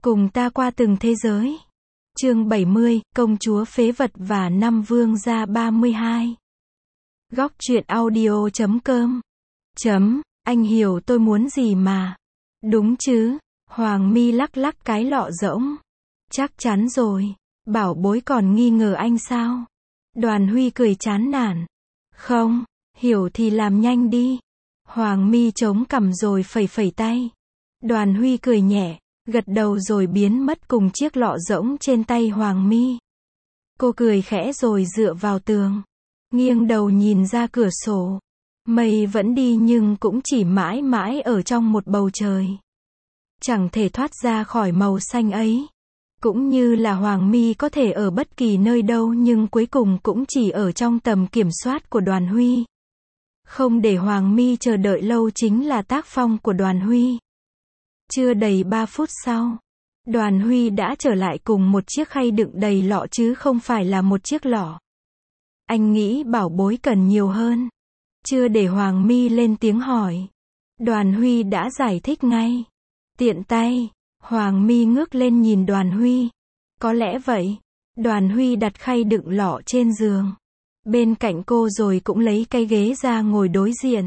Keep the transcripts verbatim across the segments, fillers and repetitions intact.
Cùng ta qua từng thế giới. Chương bảy mươi, Công chúa phế vật và năm vương gia ba mươi hai. Góc truyện audio chấm com. Chấm, anh hiểu tôi muốn gì mà. Đúng chứ? Hoàng Mi lắc lắc cái lọ rỗng. Chắc chắn rồi. Bảo bối còn nghi ngờ anh sao? Đoàn Huy cười chán nản. Không, hiểu thì làm nhanh đi. Hoàng Mi chống cằm rồi phẩy phẩy tay. Đoàn Huy cười nhẹ, gật đầu rồi biến mất cùng chiếc lọ rỗng trên tay Hoàng Mi. Cô cười khẽ rồi dựa vào tường, nghiêng đầu nhìn ra cửa sổ. Mây vẫn đi nhưng cũng chỉ mãi mãi ở trong một bầu trời, chẳng thể thoát ra khỏi màu xanh ấy. Cũng như là Hoàng Mi có thể ở bất kỳ nơi đâu nhưng cuối cùng cũng chỉ ở trong tầm kiểm soát của Đoàn Huy. Không để Hoàng Mi chờ đợi lâu chính là tác phong của Đoàn Huy. Chưa đầy ba phút sau, Đoàn Huy đã trở lại cùng một chiếc khay đựng đầy lọ chứ không phải là một chiếc lọ. Anh nghĩ bảo bối cần nhiều hơn. Chưa để Hoàng Mi lên tiếng hỏi, Đoàn Huy đã giải thích ngay. Tiện tay, Hoàng Mi ngước lên nhìn Đoàn Huy. Có lẽ vậy. Đoàn Huy đặt khay đựng lọ trên giường bên cạnh cô rồi cũng lấy cái ghế ra ngồi đối diện.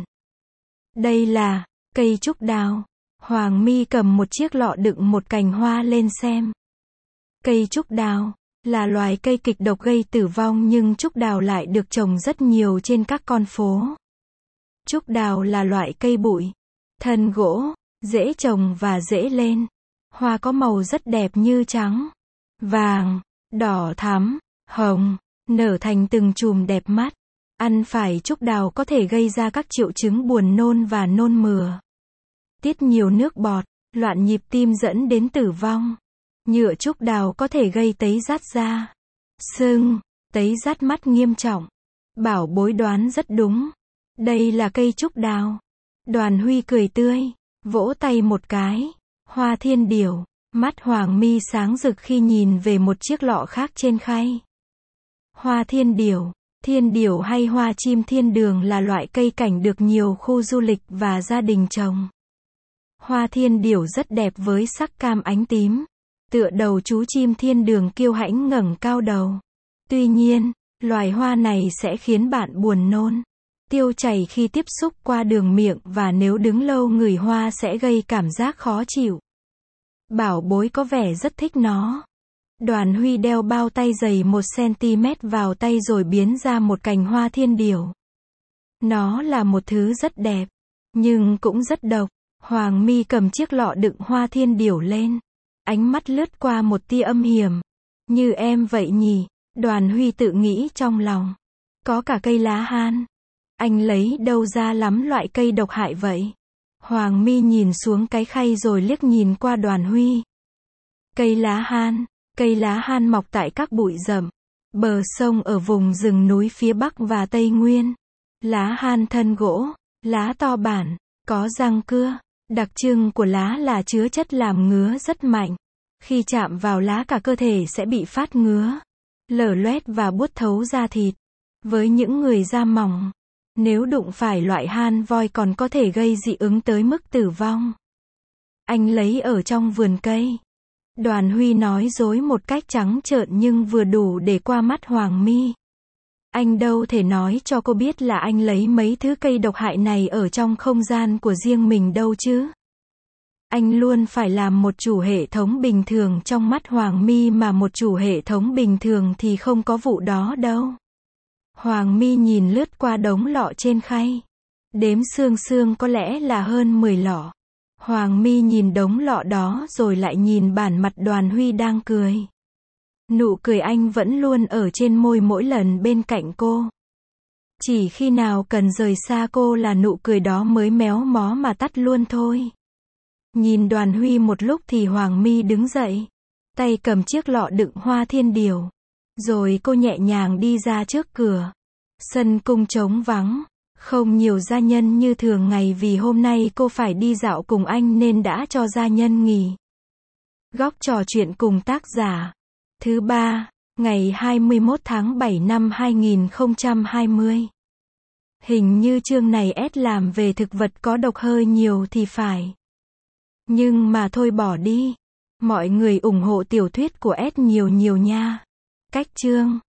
Đây là cây trúc đào. Hoàng Mi cầm một chiếc lọ đựng một cành hoa lên xem. Cây trúc đào là loài cây kịch độc gây tử vong nhưng trúc đào lại được trồng rất nhiều trên các con phố. Trúc đào là loại cây bụi, thân gỗ, dễ trồng và dễ lên. Hoa có màu rất đẹp như trắng, vàng, đỏ thắm, hồng, nở thành từng chùm đẹp mắt. Ăn phải trúc đào có thể gây ra các triệu chứng buồn nôn và nôn mửa, tiết nhiều nước bọt, loạn nhịp tim dẫn đến tử vong. Nhựa trúc đào có thể gây tấy rát da, sưng, tấy rát mắt nghiêm trọng. Bảo bối đoán rất đúng. Đây là cây trúc đào. Đoàn Huy cười tươi, vỗ tay một cái. Hoa thiên điểu. Mắt Hoàng Mi sáng rực khi nhìn về một chiếc lọ khác trên khay. Hoa thiên điểu. Thiên điểu hay hoa chim thiên đường là loại cây cảnh được nhiều khu du lịch và gia đình trồng. Hoa thiên điểu rất đẹp với sắc cam ánh tím, tựa đầu chú chim thiên đường kiêu hãnh ngẩng cao đầu. Tuy nhiên, loài hoa này sẽ khiến bạn buồn nôn, tiêu chảy khi tiếp xúc qua đường miệng và nếu đứng lâu ngửi hoa sẽ gây cảm giác khó chịu. Bảo bối có vẻ rất thích nó. Đoàn Huy đeo bao tay dày một xăng-ti-mét vào tay rồi biến ra một cành hoa thiên điểu. Nó là một thứ rất đẹp, nhưng cũng rất độc. Hoàng Mi cầm chiếc lọ đựng hoa thiên điểu lên. Ánh mắt lướt qua một tia âm hiểm. Như em vậy nhỉ? Đoàn Huy tự nghĩ trong lòng. Có cả cây lá han. Anh lấy đâu ra lắm loại cây độc hại vậy? Hoàng Mi nhìn xuống cái khay rồi liếc nhìn qua Đoàn Huy. Cây lá han. Cây lá han mọc tại các bụi rậm, bờ sông ở vùng rừng núi phía Bắc và Tây Nguyên. Lá han thân gỗ, lá to bản, có răng cưa. Đặc trưng của lá là chứa chất làm ngứa rất mạnh. Khi chạm vào lá cả cơ thể sẽ bị phát ngứa, lở loét và buốt thấu da thịt. Với những người da mỏng, nếu đụng phải loại han voi còn có thể gây dị ứng tới mức tử vong. Anh lấy ở trong vườn cây. Đoàn Huy nói dối một cách trắng trợn nhưng vừa đủ để qua mắt Hoàng Mi. Anh đâu thể nói cho cô biết là anh lấy mấy thứ cây độc hại này ở trong không gian của riêng mình đâu chứ. Anh luôn phải làm một chủ hệ thống bình thường trong mắt Hoàng Mi mà một chủ hệ thống bình thường thì không có vụ đó đâu. Hoàng Mi nhìn lướt qua đống lọ trên khay. Đếm xương xương có lẽ là hơn mười lọ. Hoàng Mi nhìn đống lọ đó rồi lại nhìn bản mặt Đoàn Huy đang cười. Nụ cười anh vẫn luôn ở trên môi mỗi lần bên cạnh cô. Chỉ khi nào cần rời xa cô là nụ cười đó mới méo mó mà tắt luôn thôi. Nhìn Đoàn Huy một lúc thì Hoàng Mi đứng dậy, tay cầm chiếc lọ đựng hoa thiên điểu. Rồi cô nhẹ nhàng đi ra trước cửa. Sân cung trống vắng, không nhiều gia nhân như thường ngày vì hôm nay cô phải đi dạo cùng anh nên đã cho gia nhân nghỉ. Góc trò chuyện cùng tác giả. Thứ ba, ngày hai mươi mốt tháng bảy năm hai nghìn không trăm hai mươi. Hình như chương này ét làm về thực vật có độc hơi nhiều thì phải. Nhưng mà thôi bỏ đi. Mọi người ủng hộ tiểu thuyết của S nhiều nhiều nha. Cách chương